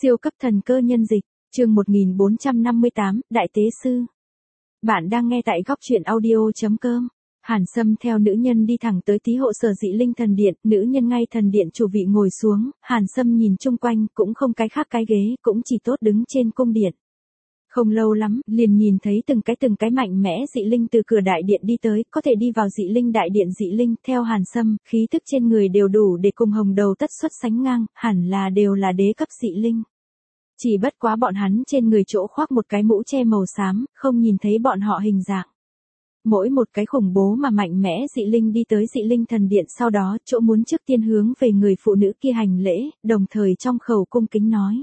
Siêu cấp thần cơ nhân dịch, chương 1458, Đại Tế Sư. Bạn đang nghe tại góc truyện audio.com. Hàn Sâm theo nữ nhân đi thẳng tới Tý Hộ Sở Dị Linh Thần Điện, nữ nhân ngay thần điện chủ vị ngồi xuống, Hàn Sâm nhìn chung quanh, cũng không cái khác cái ghế, cũng chỉ tốt đứng trên cung điện. Không lâu lắm, liền nhìn thấy từng cái mạnh mẽ dị linh từ cửa đại điện đi tới, có thể đi vào dị linh đại điện dị linh, theo Hàn Sâm, khí thức trên người đều đủ để cùng hồng đầu tất xuất sánh ngang, hẳn là đều là đế cấp dị linh. Chỉ bất quá bọn hắn trên người chỗ khoác một cái mũ che màu xám, không nhìn thấy bọn họ hình dạng. Mỗi một cái khủng bố mà mạnh mẽ dị linh đi tới dị linh thần điện, sau đó chỗ muốn trước tiên hướng về người phụ nữ kia hành lễ, đồng thời trong khẩu cung kính nói.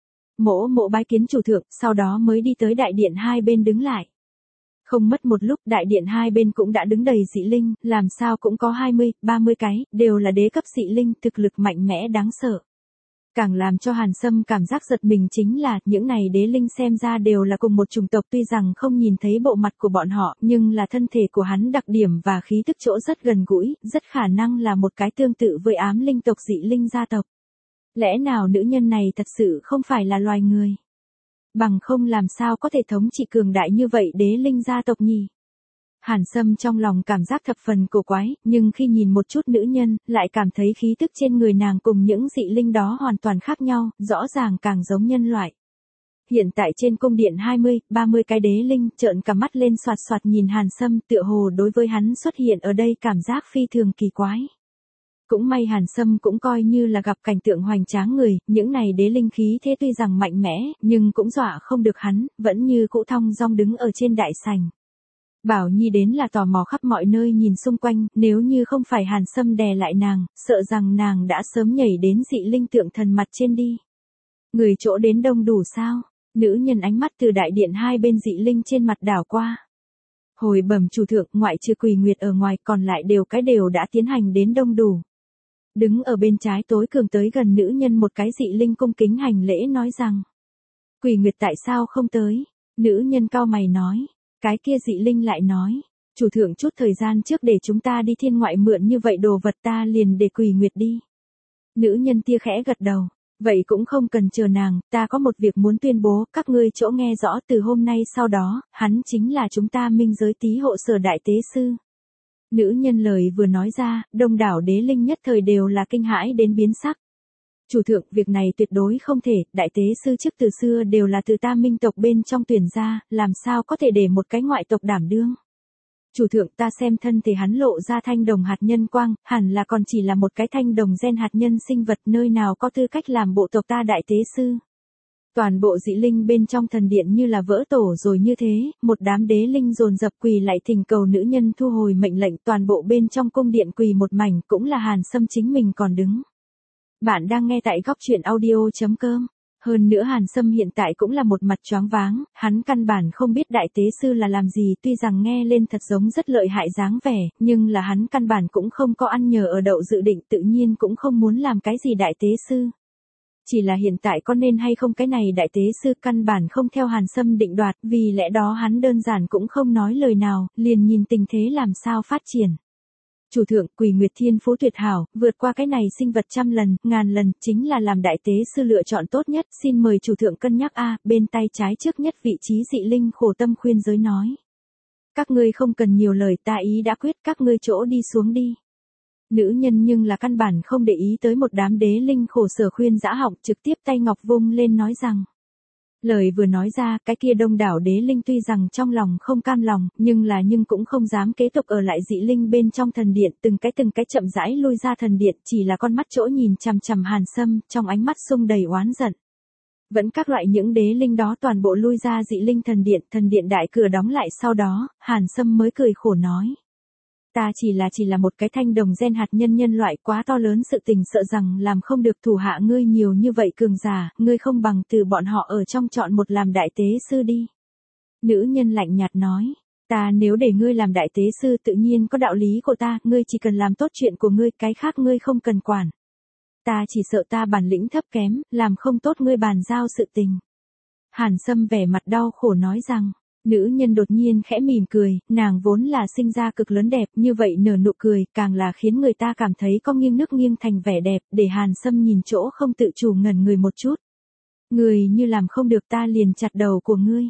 Mỗ bái kiến chủ thượng, sau đó mới đi tới đại điện hai bên đứng lại. Không mất một lúc, đại điện hai bên cũng đã đứng đầy dị linh, làm sao cũng có 20, 30 cái, đều là đế cấp dị linh, thực lực mạnh mẽ đáng sợ. Càng làm cho Hàn Sâm cảm giác giật mình chính là, những này đế linh xem ra đều là cùng một chủng tộc, tuy rằng không nhìn thấy bộ mặt của bọn họ, nhưng là thân thể của hắn đặc điểm và khí tức chỗ rất gần gũi, rất khả năng là một cái tương tự với ám linh tộc dị linh gia tộc. Lẽ nào nữ nhân này thật sự không phải là loài người? Bằng không làm sao có thể thống trị cường đại như vậy đế linh gia tộc nhỉ? Hàn Sâm trong lòng cảm giác thập phần cổ quái, nhưng khi nhìn một chút nữ nhân, lại cảm thấy khí tức trên người nàng cùng những dị linh đó hoàn toàn khác nhau, rõ ràng càng giống nhân loại. Hiện tại trên cung điện 20, 30 cái đế linh trợn cả mắt lên xoạt xoạt nhìn Hàn Sâm, tựa hồ đối với hắn xuất hiện ở đây cảm giác phi thường kỳ quái. Cũng may Hàn Sâm cũng coi như là gặp cảnh tượng hoành tráng người, những này đế linh khí thế tuy rằng mạnh mẽ, nhưng cũng dọa không được hắn, vẫn như cũ thong dong đứng ở trên đại sảnh. Bảo Nhi đến là tò mò khắp mọi nơi nhìn xung quanh, nếu như không phải Hàn Sâm đè lại nàng, sợ rằng nàng đã sớm nhảy đến dị linh tượng thần mặt trên đi. Người chỗ đến đông đủ sao? Nữ nhân ánh mắt từ đại điện hai bên dị linh trên mặt đảo qua. Hồi bẩm chủ thượng, ngoại trừ Quỳ Nguyệt ở ngoài, còn lại đều đã tiến hành đến đông đủ. Đứng ở bên trái tối cường tới gần nữ nhân một cái dị linh cung kính hành lễ nói rằng. Quỳ Nguyệt tại sao không tới? Nữ nhân cau mày nói. Cái kia dị linh lại nói. Chủ thượng chút thời gian trước để chúng ta đi thiên ngoại mượn như vậy đồ vật, ta liền để Quỳ Nguyệt đi. Nữ nhân tia khẽ gật đầu. Vậy cũng không cần chờ nàng, ta có một việc muốn tuyên bố, các ngươi chỗ nghe rõ, từ hôm nay sau đó, hắn chính là chúng ta minh giới Tý Hộ Sở Đại Tế Sư. Nữ nhân lời vừa nói ra, đông đảo đế linh nhất thời đều là kinh hãi đến biến sắc. Chủ thượng, việc này tuyệt đối không thể, Đại Tế Sư trước từ xưa đều là từ ta minh tộc bên trong tuyển ra, làm sao có thể để một cái ngoại tộc đảm đương. Chủ thượng, ta xem thân thể hắn lộ ra thanh đồng hạt nhân quang, hẳn là còn chỉ là một cái thanh đồng gen hạt nhân sinh vật, nơi nào có tư cách làm bộ tộc ta Đại Tế Sư. Toàn bộ dị linh bên trong thần điện như là vỡ tổ rồi như thế, một đám đế linh dồn dập quỳ lại thỉnh cầu nữ nhân thu hồi mệnh lệnh, toàn bộ bên trong cung điện quỳ một mảnh, cũng là Hàn Sâm chính mình còn đứng. Bạn đang nghe tại góc truyện audio.com. Hơn nữa Hàn Sâm hiện tại cũng là một mặt choáng váng, hắn căn bản không biết Đại Tế Sư là làm gì, tuy rằng nghe lên thật giống rất lợi hại dáng vẻ, nhưng là hắn căn bản cũng không có ăn nhờ ở đậu dự định, tự nhiên cũng không muốn làm cái gì Đại Tế Sư. Chỉ là hiện tại có nên hay không cái này Đại Tế Sư căn bản không theo Hàn Sâm định đoạt, vì lẽ đó hắn đơn giản cũng không nói lời nào, liền nhìn tình thế làm sao phát triển. Chủ thượng, Quỳ Nguyệt thiên phú tuyệt hảo, vượt qua cái này sinh vật 100 lần, 1000 lần, chính là làm Đại Tế Sư lựa chọn tốt nhất, xin mời chủ thượng cân nhắc a. Bên tay trái trước nhất vị trí dị linh khổ tâm khuyên giới nói. Các ngươi không cần nhiều lời, ta ý đã quyết, các ngươi chỗ đi xuống đi. Nữ nhân nhưng là căn bản không để ý tới một đám đế linh khổ sở khuyên dã họng, trực tiếp tay ngọc vung lên nói rằng. Lời vừa nói ra, cái kia đông đảo đế linh tuy rằng trong lòng không cam lòng, nhưng cũng không dám kế tục ở lại dị linh bên trong thần điện, từng cái chậm rãi lui ra thần điện, chỉ là con mắt chỗ nhìn chằm chằm Hàn Sâm, trong ánh mắt sung đầy oán giận. Vẫn các loại những đế linh đó toàn bộ lui ra dị linh thần điện đại cửa đóng lại, sau đó, Hàn Sâm mới cười khổ nói. Ta chỉ là một cái thanh đồng gen hạt nhân loại, quá to lớn sự tình, sợ rằng làm không được thủ hạ ngươi nhiều như vậy cường giả, ngươi không bằng từ bọn họ ở trong chọn một làm Đại Tế Sư đi. Nữ nhân lạnh nhạt nói, ta nếu để ngươi làm Đại Tế Sư tự nhiên có đạo lý của ta, ngươi chỉ cần làm tốt chuyện của ngươi, cái khác ngươi không cần quản. Ta chỉ sợ ta bản lĩnh thấp kém, làm không tốt ngươi bàn giao sự tình. Hàn Sâm vẻ mặt đau khổ nói rằng. Nữ nhân đột nhiên khẽ mỉm cười, nàng vốn là sinh ra cực lớn đẹp, như vậy nở nụ cười, càng là khiến người ta cảm thấy có nghiêng nước nghiêng thành vẻ đẹp, để Hàn Sâm nhìn chỗ không tự chủ ngẩn người một chút. Người như làm không được ta liền chặt đầu của ngươi.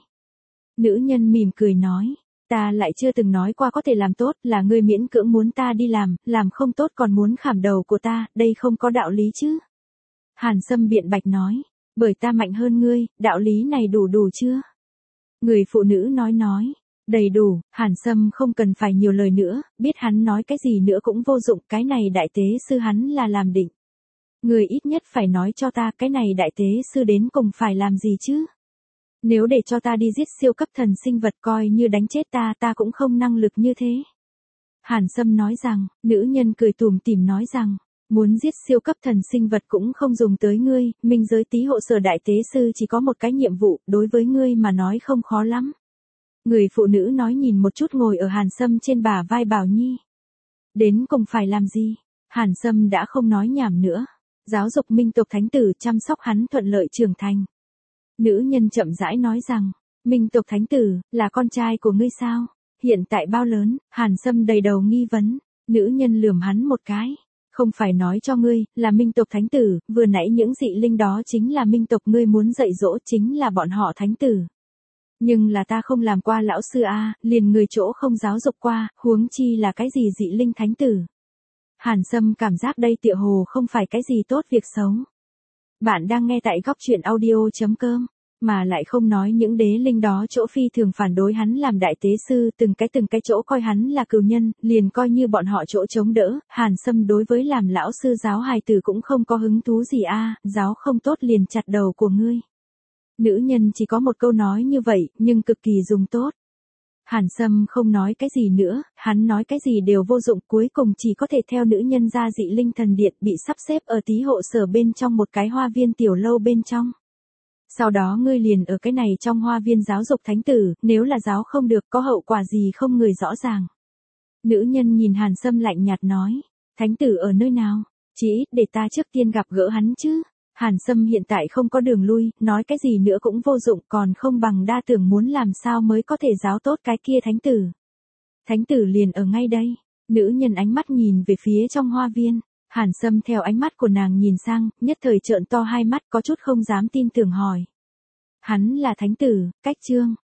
Nữ nhân mỉm cười nói, ta lại chưa từng nói qua có thể làm tốt, là ngươi miễn cưỡng muốn ta đi làm không tốt còn muốn khảm đầu của ta, đây không có đạo lý chứ. Hàn Sâm biện bạch nói, bởi ta mạnh hơn ngươi, đạo lý này đủ chưa? Người phụ nữ nói, đầy đủ. Hàn Sâm không cần phải nhiều lời nữa, biết hắn nói cái gì nữa cũng vô dụng, cái này đại tế sư hắn là làm định. Người ít nhất phải nói cho ta cái này đại tế sư đến cùng phải làm gì chứ? Nếu để cho ta đi giết siêu cấp thần sinh vật coi như đánh chết ta cũng không năng lực như thế. Hàn Sâm nói rằng, nữ nhân cười tủm tỉm nói rằng, muốn giết siêu cấp thần sinh vật cũng không dùng tới ngươi, minh giới tí hộ sở đại tế sư chỉ có một cái nhiệm vụ, đối với ngươi mà nói không khó lắm. Người phụ nữ nói nhìn một chút ngồi ở Hàn Sâm trên bả vai Bảo Nhi. Đến cùng phải làm gì? Hàn Sâm đã không nói nhảm nữa. Giáo dục minh tộc thánh tử chăm sóc hắn thuận lợi trưởng thành. Nữ nhân chậm rãi nói rằng, minh tộc thánh tử, là con trai của ngươi sao? Hiện tại bao lớn? Hàn Sâm đầy đầu nghi vấn. Nữ nhân lườm hắn một cái. Không phải nói cho ngươi, là minh tộc thánh tử, vừa nãy những dị linh đó chính là minh tộc ngươi muốn dạy dỗ chính là bọn họ thánh tử. Nhưng là ta không làm qua lão sư a, liền người chỗ không giáo dục qua, huống chi là cái gì dị linh thánh tử. Hàn Sâm cảm giác đây tựa hồ không phải cái gì tốt việc xấu. Bạn đang nghe tại góc truyện audio.com, mà lại không nói những đế linh đó chỗ phi thường phản đối hắn làm đại tế sư, từng cái chỗ coi hắn là cừu nhân, liền coi như bọn họ chỗ chống đỡ. Hàn Sâm đối với làm lão sư giáo hài tử cũng không có hứng thú gì a, giáo không tốt liền chặt đầu của ngươi. Nữ nhân chỉ có một câu nói như vậy, nhưng cực kỳ dùng tốt. Hàn Sâm không nói cái gì nữa, hắn nói cái gì đều vô dụng, cuối cùng chỉ có thể theo nữ nhân ra dị linh thần điện bị sắp xếp ở tí hộ sở bên trong một cái hoa viên tiểu lâu bên trong. Sau đó ngươi liền ở cái này trong hoa viên giáo dục thánh tử, nếu là giáo không được có hậu quả gì không người rõ ràng. Nữ nhân nhìn Hàn Sâm lạnh nhạt nói, thánh tử ở nơi nào? Chỉ ít để ta trước tiên gặp gỡ hắn chứ. Hàn Sâm hiện tại không có đường lui, nói cái gì nữa cũng vô dụng, còn không bằng đa tưởng muốn làm sao mới có thể giáo tốt cái kia thánh tử. Thánh tử liền ở ngay đây. Nữ nhân ánh mắt nhìn về phía trong hoa viên. Hàn Sâm theo ánh mắt của nàng nhìn sang, nhất thời trợn to hai mắt có chút không dám tin tưởng hỏi. Hắn là thánh tử, cách chương.